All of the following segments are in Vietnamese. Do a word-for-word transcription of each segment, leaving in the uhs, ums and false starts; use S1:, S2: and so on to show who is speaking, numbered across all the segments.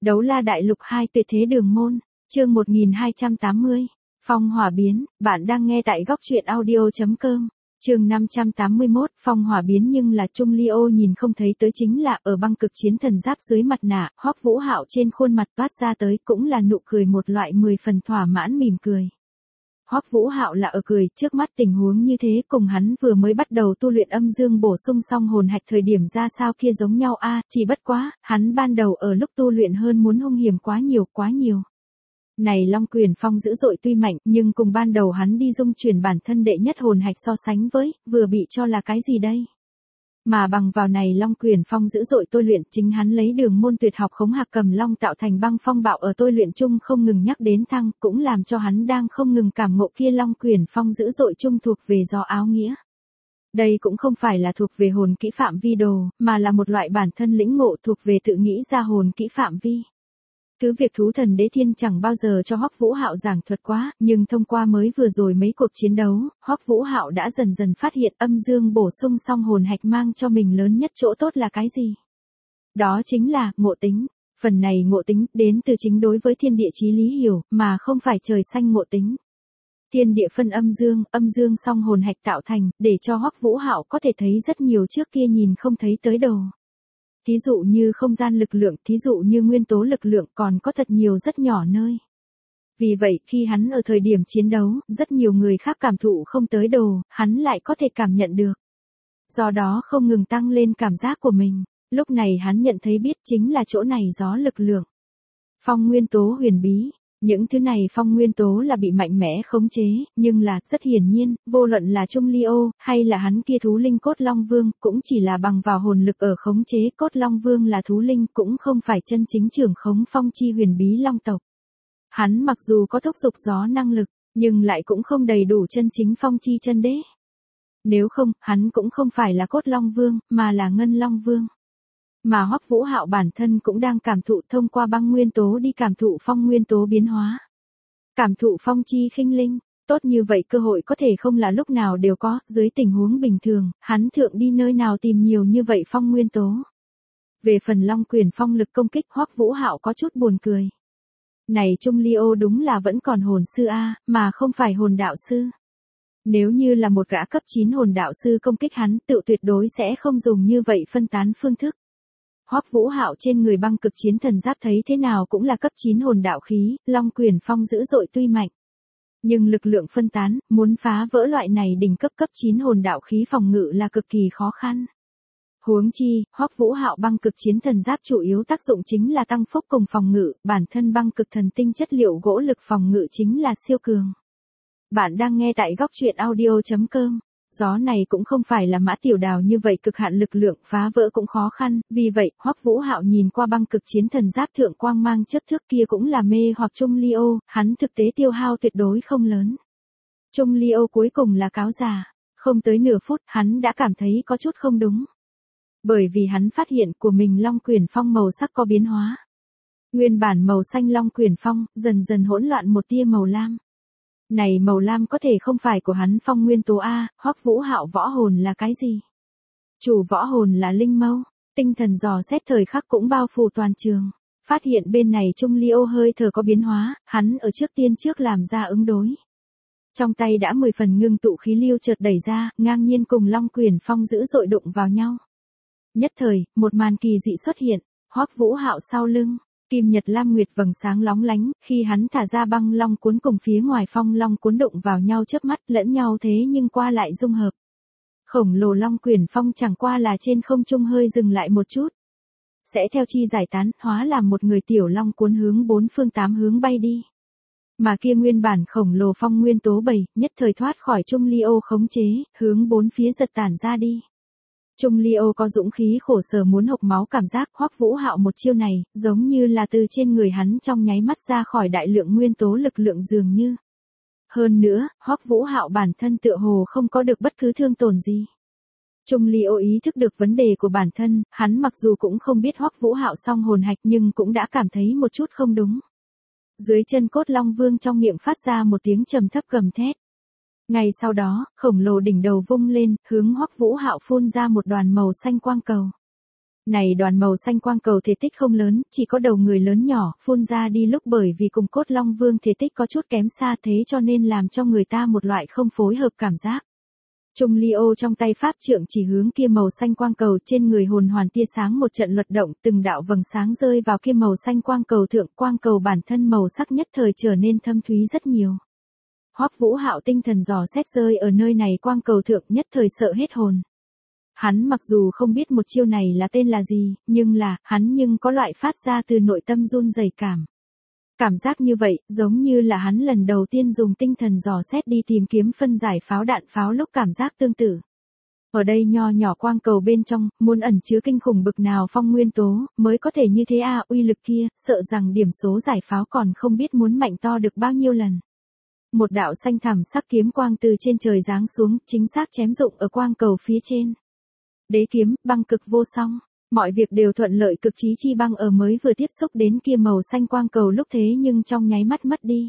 S1: Đấu la đại lục hai tuyệt thế đường môn, chương một nghìn hai trăm tám mươi. Phong hỏa biến, bạn đang nghe tại góc truyện audio chấm com. Chương năm trăm tám mươi mốt, phong hỏa biến nhưng là Trung Ly Ô nhìn không thấy tới chính là ở băng cực chiến thần giáp dưới mặt nạ, Hoắc Vũ Hạo trên khuôn mặt toát ra tới cũng là nụ cười một loại mười phần thỏa mãn mỉm cười. Hoắc Vũ Hạo là ở cười, trước mắt tình huống như thế cùng hắn vừa mới bắt đầu tu luyện âm dương bổ sung xong hồn hạch thời điểm ra sao kia giống nhau a, à, chỉ bất quá, hắn ban đầu ở lúc tu luyện hơn muốn hung hiểm quá nhiều quá nhiều. Này Long Quyền Phong dữ dội tuy mạnh, nhưng cùng ban đầu hắn đi dung chuyển bản thân đệ nhất hồn hạch so sánh với, vừa bị cho là cái gì đây? Mà bằng vào này Long Quyền Phong dữ dội tôi luyện, chính hắn lấy đường môn tuyệt học khống hạc cầm long tạo thành băng phong bạo ở tôi luyện chung không ngừng nhắc đến thăng, cũng làm cho hắn đang không ngừng cảm ngộ kia Long Quyền Phong dữ dội chung thuộc về do áo nghĩa. Đây cũng không phải là thuộc về hồn kỹ phạm vi đồ, mà là một loại bản thân lĩnh ngộ thuộc về tự nghĩ ra hồn kỹ phạm vi. Cứ việc thú thần đế thiên chẳng bao giờ cho Hoắc Vũ Hạo giảng thuật quá, nhưng thông qua mới vừa rồi mấy cuộc chiến đấu, Hoắc Vũ Hạo đã dần dần phát hiện âm dương bổ sung xong hồn hạch mang cho mình lớn nhất chỗ tốt là cái gì? Đó chính là ngộ tính. Phần này ngộ tính đến từ chính đối với thiên địa chí lý hiểu, mà không phải trời xanh ngộ tính. Thiên địa phân âm dương, âm dương song hồn hạch tạo thành, để cho Hoắc Vũ Hạo có thể thấy rất nhiều trước kia nhìn không thấy tới đồ. Thí dụ như không gian lực lượng, thí dụ như nguyên tố lực lượng, còn có thật nhiều rất nhỏ nơi. Vì vậy, khi hắn ở thời điểm chiến đấu, rất nhiều người khác cảm thụ không tới đồ, hắn lại có thể cảm nhận được. Do đó không ngừng tăng lên cảm giác của mình. Lúc này hắn nhận thấy biết chính là chỗ này gió lực lượng. Phong nguyên tố huyền bí. Những thứ này phong nguyên tố là bị mạnh mẽ khống chế, nhưng là, rất hiển nhiên, vô luận là Trung Ly Ô, hay là hắn kia thú linh cốt long vương, cũng chỉ là bằng vào hồn lực ở khống chế, cốt long vương là thú linh, cũng không phải chân chính trưởng khống phong chi huyền bí long tộc. Hắn mặc dù có thúc dục gió năng lực, nhưng lại cũng không đầy đủ chân chính phong chi chân đế. Nếu không, hắn cũng không phải là cốt long vương, mà là ngân long vương. Mà Hoắc Vũ Hạo bản thân cũng đang cảm thụ thông qua băng nguyên tố đi cảm thụ phong nguyên tố biến hóa. Cảm thụ phong chi khinh linh, tốt như vậy cơ hội có thể không là lúc nào đều có, dưới tình huống bình thường, hắn thượng đi nơi nào tìm nhiều như vậy phong nguyên tố. Về phần Long Quyền Phong lực công kích, Hoắc Vũ Hạo có chút buồn cười. Này Trung Ly Ô đúng là vẫn còn hồn sư a, mà không phải hồn đạo sư. Nếu như là một gã cấp chín hồn đạo sư công kích hắn, tự tuyệt đối sẽ không dùng như vậy phân tán phương thức. Hoắc Vũ Hạo trên người băng cực chiến thần giáp thấy thế nào cũng là cấp chín hồn đạo khí, Long Quyền Phong dữ dội tuy mạnh. Nhưng lực lượng phân tán, muốn phá vỡ loại này đỉnh cấp cấp chín hồn đạo khí phòng ngự là cực kỳ khó khăn. Huống chi, Hoắc Vũ Hạo băng cực chiến thần giáp chủ yếu tác dụng chính là tăng phúc cùng phòng ngự, bản thân băng cực thần tinh chất liệu gỗ lực phòng ngự chính là siêu cường. Bạn đang nghe tại góc truyện audio chấm com. Gió này cũng không phải là Mã Tiểu Đào như vậy cực hạn lực lượng phá vỡ cũng khó khăn, vì vậy, Hoắc Vũ Hạo nhìn qua băng cực chiến thần giáp thượng quang mang chớp thước kia cũng là mê hoặc Trung Ly Ô, hắn thực tế tiêu hao tuyệt đối không lớn. Trung Ly Ô cuối cùng là cáo già, không tới nửa phút, hắn đã cảm thấy có chút không đúng. Bởi vì hắn phát hiện của mình Long Quyền Phong màu sắc có biến hóa. Nguyên bản màu xanh Long Quyền Phong, dần dần hỗn loạn một tia màu lam. Này màu lam có thể không phải của hắn phong nguyên tố A, Hoắc Vũ Hạo võ hồn là cái gì? Chủ võ hồn là linh mâu, tinh thần dò xét thời khắc cũng bao phủ toàn trường. Phát hiện bên này Trung Ly Ô hơi thở có biến hóa, hắn ở trước tiên trước làm ra ứng đối. Trong tay đã mười phần ngưng tụ khí lưu chợt đẩy ra, ngang nhiên cùng Long Quyền Phong dữ dội đụng vào nhau. Nhất thời, một màn kỳ dị xuất hiện, Hoắc Vũ Hạo sau lưng. Kim nhật lam nguyệt vầng sáng lóng lánh, khi hắn thả ra băng long cuốn cùng phía ngoài phong long cuốn đụng vào nhau chớp mắt lẫn nhau thế nhưng qua lại dung hợp. Khổng lồ Long Quyền Phong chẳng qua là trên không trung hơi dừng lại một chút. Sẽ theo chi giải tán, hóa làm một người tiểu long cuốn hướng bốn phương tám hướng bay đi. Mà kia nguyên bản khổng lồ phong nguyên tố bảy, nhất thời thoát khỏi Trung Ly Ô khống chế, hướng bốn phía giật tản ra đi. Trung Ly Ô có dũng khí khổ sở muốn hộc máu cảm giác, Hoắc Vũ Hạo một chiêu này, giống như là từ trên người hắn trong nháy mắt ra khỏi đại lượng nguyên tố lực lượng dường như. Hơn nữa, Hoắc Vũ Hạo bản thân tựa hồ không có được bất cứ thương tổn gì. Trung Ly Ô ý thức được vấn đề của bản thân, hắn mặc dù cũng không biết Hoắc Vũ Hạo song hồn hạch nhưng cũng đã cảm thấy một chút không đúng. Dưới chân cốt long vương trong miệng phát ra một tiếng trầm thấp gầm thét. Ngay sau đó, khổng lồ đỉnh đầu vung lên, hướng Hoắc Vũ Hạo phun ra một đoàn màu xanh quang cầu. Này đoàn màu xanh quang cầu thể tích không lớn, chỉ có đầu người lớn nhỏ, phun ra đi lúc bởi vì cùng cốt long vương thể tích có chút kém xa thế cho nên làm cho người ta một loại không phối hợp cảm giác. Trung Leo trong tay pháp trượng chỉ hướng kia màu xanh quang cầu trên người hồn hoàn tia sáng một trận luật động từng đạo vầng sáng rơi vào kia màu xanh quang cầu thượng quang cầu bản thân màu sắc nhất thời trở nên thâm thúy rất nhiều. Hoắc Vũ Hạo tinh thần dò xét rơi ở nơi này quang cầu thượng nhất thời sợ hết hồn. Hắn mặc dù không biết một chiêu này là tên là gì, nhưng là, hắn nhưng có loại phát ra từ nội tâm run rẩy cảm. Cảm giác như vậy, giống như là hắn lần đầu tiên dùng tinh thần dò xét đi tìm kiếm phân giải pháo đạn pháo lúc cảm giác tương tự. Ở đây nho nhỏ quang cầu bên trong, muốn ẩn chứa kinh khủng bực nào phong nguyên tố, mới có thể như thế à, uy lực kia, sợ rằng điểm số giải pháo còn không biết muốn mạnh to được bao nhiêu lần. Một đạo xanh thẳm sắc kiếm quang từ trên trời giáng xuống, chính xác chém dụng ở quang cầu phía trên. Đế kiếm, băng cực vô song. Mọi việc đều thuận lợi cực chí chi băng ở mới vừa tiếp xúc đến kia màu xanh quang cầu lúc thế nhưng trong nháy mắt mất đi.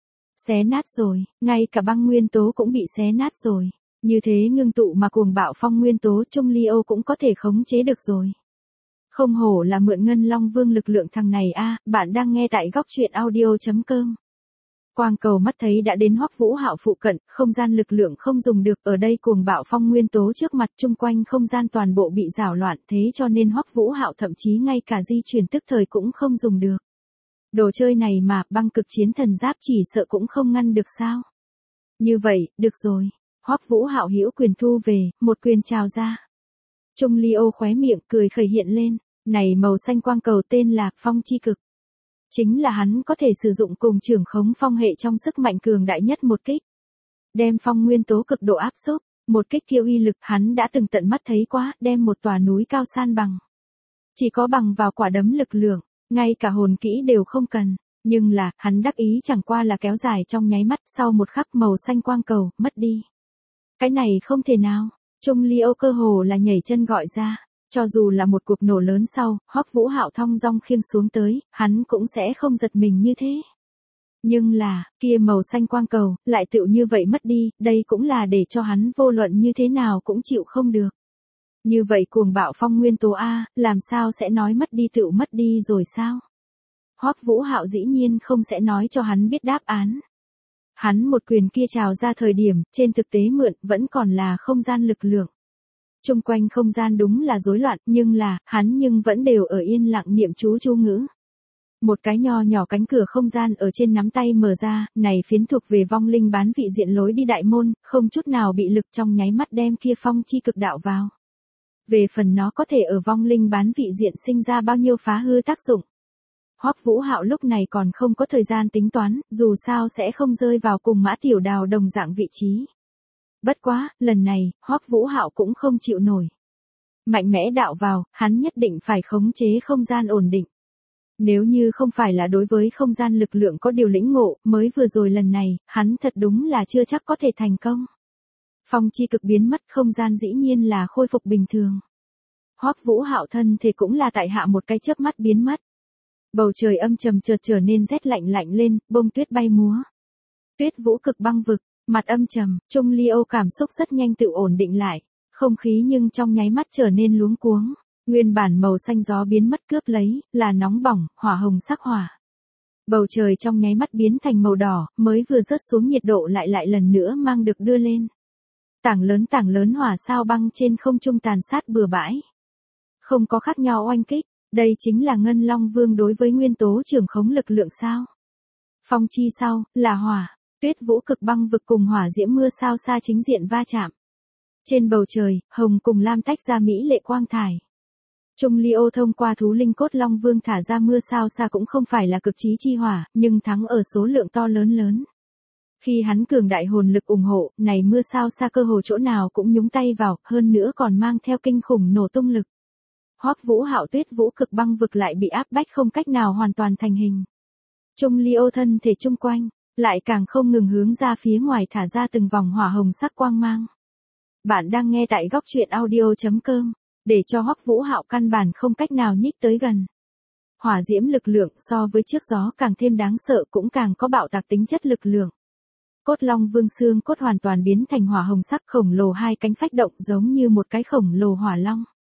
S1: Xé nát rồi, ngay cả băng nguyên tố cũng bị xé nát rồi. Như thế ngưng tụ mà cuồng bạo phong nguyên tố Trung Leo cũng có thể khống chế được rồi. Không hổ là mượn Ngân Long Vương lực lượng thằng này a, bạn đang nghe tại góc truyện audio chấm com. Quang cầu mắt thấy đã đến Hoắc Vũ Hạo phụ cận, không gian lực lượng không dùng được, ở đây cuồng bạo phong nguyên tố trước mặt chung quanh không gian toàn bộ bị rào loạn thế cho nên Hoắc Vũ Hạo thậm chí ngay cả di chuyển tức thời cũng không dùng được. Đồ chơi này mà băng cực chiến thần giáp chỉ sợ cũng không ngăn được sao. Như vậy, được rồi. Hoắc Vũ Hạo hữu quyền thu về, một quyền trào ra. Trung Leo khóe miệng cười khởi hiện lên, này màu xanh quang cầu tên là Phong Chi Cực. Chính là hắn có thể sử dụng cùng trưởng khống phong hệ trong sức mạnh cường đại nhất một kích. Đem phong nguyên tố cực độ áp xúc, một kích kia uy lực hắn đã từng tận mắt thấy quá, đem một tòa núi cao san bằng. Chỉ có bằng vào quả đấm lực lượng, ngay cả hồn kỹ đều không cần, nhưng là, hắn đắc ý chẳng qua là kéo dài trong nháy mắt sau một khắc màu xanh quang cầu, mất đi. Cái này không thể nào, Trung Leo cơ hồ là nhảy chân gọi ra. Cho dù là một cuộc nổ lớn sau, Hoắc Vũ Hạo thong dong khiêng xuống tới, hắn cũng sẽ không giật mình như thế. Nhưng là, kia màu xanh quang cầu, lại tựu như vậy mất đi, đây cũng là để cho hắn vô luận như thế nào cũng chịu không được. Như vậy cuồng bạo phong nguyên tố A, làm sao sẽ nói mất đi tựu mất đi rồi sao? Hoắc Vũ Hạo dĩ nhiên không sẽ nói cho hắn biết đáp án. Hắn một quyền kia trào ra thời điểm, trên thực tế mượn, vẫn còn là không gian lực lượng. Trung quanh không gian đúng là rối loạn, nhưng là, hắn nhưng vẫn đều ở yên lặng niệm chú chú ngữ. Một cái nho nhỏ cánh cửa không gian ở trên nắm tay mở ra, này phiến thuộc về vong linh bán vị diện lối đi đại môn, không chút nào bị lực trong nháy mắt đem kia phong chi cực đạo vào. Về phần nó có thể ở vong linh bán vị diện sinh ra bao nhiêu phá hư tác dụng. Hoắc Vũ Hạo lúc này còn không có thời gian tính toán, dù sao sẽ không rơi vào cùng Mã Tiểu Đào đồng dạng vị trí. Bất quá, lần này, Hoắc Vũ Hạo cũng không chịu nổi. Mạnh mẽ đạo vào, hắn nhất định phải khống chế không gian ổn định. Nếu như không phải là đối với không gian lực lượng có điều lĩnh ngộ, mới vừa rồi lần này, hắn thật đúng là chưa chắc có thể thành công. Phong chi cực biến mất, không gian dĩ nhiên là khôi phục bình thường. Hoắc Vũ Hạo thân thể cũng là tại hạ một cái chớp mắt biến mất. Bầu trời âm trầm chợt trở nên rét lạnh lạnh lên, bông tuyết bay múa. Tuyết vũ cực băng vực. Mặt âm trầm, Trung Leo cảm xúc rất nhanh tự ổn định lại, không khí nhưng trong nháy mắt trở nên luống cuống, nguyên bản màu xanh gió biến mất cướp lấy, là nóng bỏng, hỏa hồng sắc hỏa. Bầu trời trong nháy mắt biến thành màu đỏ, mới vừa rớt xuống nhiệt độ lại lại lần nữa mang được đưa lên. Tảng lớn tảng lớn hỏa sao băng trên không trung tàn sát bừa bãi. Không có khác nhau oanh kích, đây chính là Ngân Long Vương đối với nguyên tố trưởng khống lực lượng sao. Phong chi sau, là hỏa. Tuyết vũ cực băng vực cùng hỏa diễm mưa sao xa chính diện va chạm. Trên bầu trời, hồng cùng lam tách ra mỹ lệ quang thải. Trung Leo thông qua thú linh cốt long vương thả ra mưa sao xa cũng không phải là cực chí chi hỏa, nhưng thắng ở số lượng to lớn lớn. Khi hắn cường đại hồn lực ủng hộ, này mưa sao xa cơ hồ chỗ nào cũng nhúng tay vào, hơn nữa còn mang theo kinh khủng nổ tung lực. Hoắc Vũ Hạo tuyết vũ cực băng vực lại bị áp bách không cách nào hoàn toàn thành hình. Trung Leo thân thể chung quanh lại càng không ngừng hướng ra phía ngoài thả ra từng vòng hỏa hồng sắc quang mang. Bạn đang nghe tại góc truyện audio chấm com, để cho Hoắc Vũ Hạo căn bản không cách nào nhích tới gần. Hỏa diễm lực lượng so với trước gió càng thêm đáng sợ cũng càng có bạo tạc tính chất lực lượng. Cốt long vương xương cốt hoàn toàn biến thành hỏa hồng sắc khổng lồ hai cánh phách động giống như một cái khổng lồ hỏa long.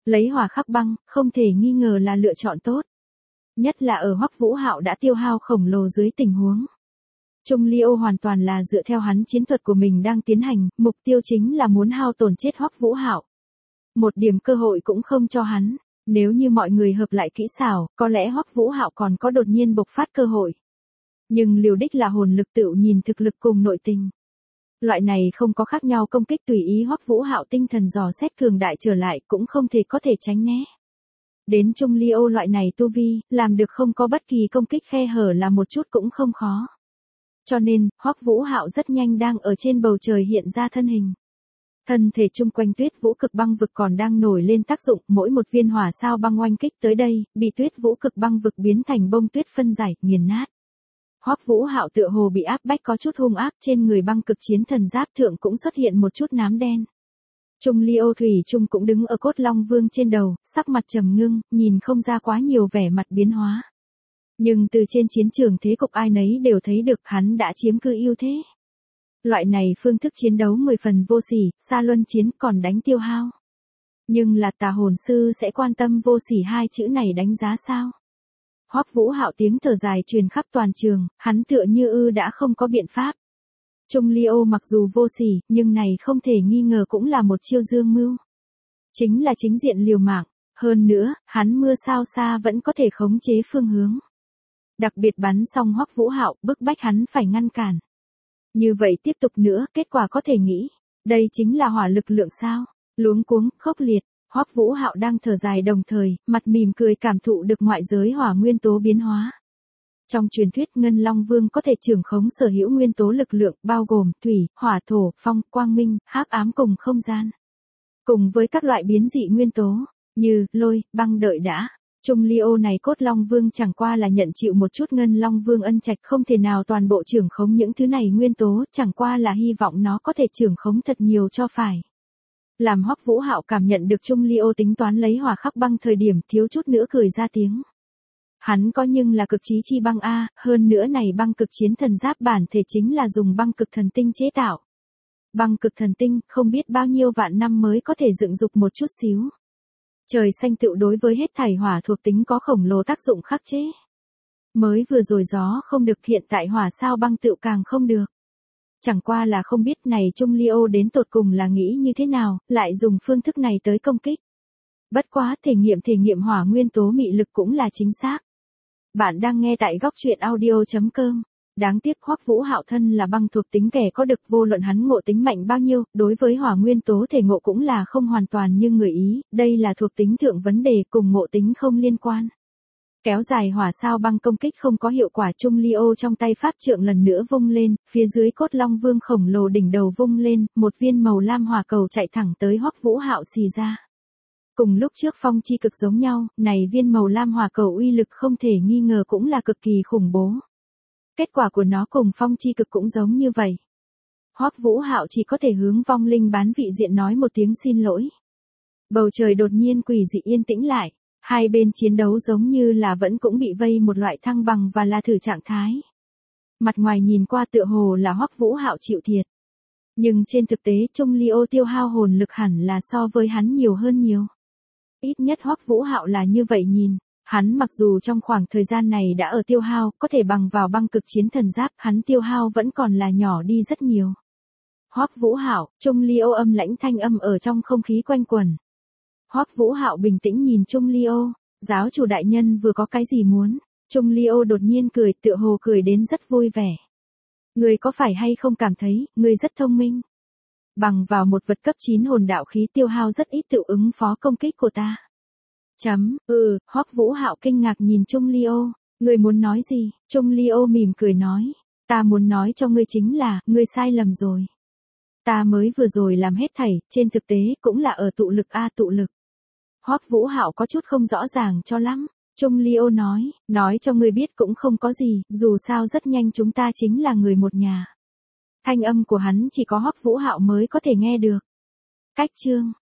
S1: Lấy hỏa khắc băng, không thể nghi ngờ là lựa chọn tốt. Nhất là ở Hoắc Vũ Hạo đã tiêu hao khổng lồ dưới tình huống. Trung Ly Ô hoàn toàn là dựa theo hắn chiến thuật của mình đang tiến hành, mục tiêu chính là muốn hao tổn chết Hoắc Vũ Hạo. Một điểm cơ hội cũng không cho hắn, nếu như mọi người hợp lại kỹ xảo, có lẽ Hoắc Vũ Hạo còn có đột nhiên bộc phát cơ hội. Nhưng liều đích là hồn lực tựu nhìn thực lực cùng nội tình. Loại này không có khác nhau công kích tùy ý Hoắc Vũ Hạo tinh thần dò xét cường đại trở lại cũng không thể có thể tránh né. Đến Trung Ly Ô loại này tu vi, làm được không có bất kỳ công kích khe hở là một chút cũng không khó. Cho nên, Hoắc Vũ Hạo rất nhanh đang ở trên bầu trời hiện ra thân hình. Thân thể chung quanh tuyết vũ cực băng vực còn đang nổi lên tác dụng, mỗi một viên hỏa sao băng oanh kích tới đây, bị tuyết vũ cực băng vực biến thành bông tuyết phân giải, nghiền nát. Hoắc Vũ Hạo tựa hồ bị áp bách có chút hung ác, trên người băng cực chiến thần giáp thượng cũng xuất hiện một chút nám đen. Trung Ly Ô thủy chung cũng đứng ở cốt long vương trên đầu, sắc mặt trầm ngưng, nhìn không ra quá nhiều vẻ mặt biến hóa. Nhưng từ trên chiến trường thế cục ai nấy đều thấy được hắn đã chiếm cứ ưu thế. Loại này phương thức chiến đấu mười phần vô sỉ, xa luân chiến còn đánh tiêu hao. Nhưng là tà hồn sư sẽ quan tâm vô sỉ hai chữ này đánh giá sao? Hoắc Vũ Hạo tiếng thở dài truyền khắp toàn trường, hắn tựa như ư đã không có biện pháp. Trung Ly Ô mặc dù vô sỉ, nhưng này không thể nghi ngờ cũng là một chiêu dương mưu. Chính là chính diện liều mạng, hơn nữa, hắn mưa sao xa vẫn có thể khống chế phương hướng. Đặc biệt bắn xong Hoắc Vũ Hạo, bức bách hắn phải ngăn cản. Như vậy tiếp tục nữa, kết quả có thể nghĩ, đây chính là hỏa lực lượng sao? Luống cuống, khốc liệt, Hoắc Vũ Hạo đang thở dài đồng thời, mặt mỉm cười cảm thụ được ngoại giới hỏa nguyên tố biến hóa. Trong truyền thuyết Ngân Long Vương có thể trưởng khống sở hữu nguyên tố lực lượng bao gồm thủy, hỏa thổ, phong, quang minh, hắc ám cùng không gian. Cùng với các loại biến dị nguyên tố, như lôi, băng đợi đã. Trung Ly Ô này cốt Long Vương chẳng qua là nhận chịu một chút Ngân Long Vương ân trạch không thể nào toàn bộ trưởng khống những thứ này nguyên tố, chẳng qua là hy vọng nó có thể trưởng khống thật nhiều cho phải. Làm Hoắc Vũ Hạo cảm nhận được Trung Ly Ô tính toán lấy hỏa khắc băng thời điểm thiếu chút nữa cười ra tiếng. Hắn có nhưng là cực chí chi băng A, hơn nữa này băng cực chiến thần giáp bản thể chính là dùng băng cực thần tinh chế tạo. Băng cực thần tinh không biết bao nhiêu vạn năm mới có thể dựng dục một chút xíu. Trời xanh tựu đối với hết thảy hỏa thuộc tính có khổng lồ tác dụng khắc chế. Mới vừa rồi gió không được hiện tại hỏa sao băng tựu càng không được. Chẳng qua là không biết này Trung Ly Ô đến tột cùng là nghĩ như thế nào, lại dùng phương thức này tới công kích. Bất quá thể nghiệm thể nghiệm hỏa nguyên tố mị lực cũng là chính xác. Bạn đang nghe tại góc truyện audio chấm com. Đáng tiếc Hoắc Vũ Hạo thân là băng thuộc tính kẻ có được vô luận hắn ngộ tính mạnh bao nhiêu, đối với hỏa nguyên tố thể ngộ cũng là không hoàn toàn như người ý, đây là thuộc tính thượng vấn đề cùng ngộ tính không liên quan. Kéo dài hỏa sao băng công kích không có hiệu quả Trung Ly Ô trong tay pháp trượng lần nữa vung lên, phía dưới cốt long vương khổng lồ đỉnh đầu vung lên, một viên màu lam hỏa cầu chạy thẳng tới Hoắc Vũ Hạo xì ra. Cùng lúc trước phong chi cực giống nhau, này viên màu lam hỏa cầu uy lực không thể nghi ngờ cũng là cực kỳ khủng bố. Kết quả của nó cùng phong chi cực cũng giống như vậy. Hoắc Vũ Hạo chỉ có thể hướng vong linh bán vị diện nói một tiếng xin lỗi. Bầu trời đột nhiên quỷ dị yên tĩnh lại, hai bên chiến đấu giống như là vẫn cũng bị vây một loại thăng bằng và là thử trạng thái. Mặt ngoài nhìn qua tựa hồ là Hoắc Vũ Hạo chịu thiệt. Nhưng trên thực tế Trung Ly Ô tiêu hao hồn lực hẳn là so với hắn nhiều hơn nhiều. Ít nhất Hoắc Vũ Hạo là như vậy nhìn. Hắn mặc dù trong khoảng thời gian này đã ở tiêu hao, có thể bằng vào băng cực chiến thần giáp, hắn tiêu hao vẫn còn là nhỏ đi rất nhiều. Hoắc Vũ Hạo, Trung Ly Ô âm lãnh thanh âm ở trong không khí quanh quẩn. Hoắc Vũ Hạo bình tĩnh nhìn Trung Ly Ô, giáo chủ đại nhân vừa có cái gì muốn? Trung Ly Ô đột nhiên cười, tựa hồ cười đến rất vui vẻ. Ngươi có phải hay không cảm thấy, ngươi rất thông minh? Bằng vào một vật cấp chín hồn đạo khí tiêu hao rất ít tự ứng phó công kích của ta. Chấm, ừ, Hoắc Vũ Hạo kinh ngạc nhìn Trung Ly Ô, ngươi muốn nói gì? Trung Ly Ô mỉm cười nói, ta muốn nói cho ngươi chính là, ngươi sai lầm rồi. Ta mới vừa rồi làm hết thảy, trên thực tế cũng là ở tụ lực a tụ lực. Hoắc Vũ Hạo có chút không rõ ràng cho lắm. Trung Ly Ô nói, nói cho ngươi biết cũng không có gì, dù sao rất nhanh chúng ta chính là người một nhà. Thanh âm của hắn chỉ có Hoắc Vũ Hạo mới có thể nghe được. Cách chương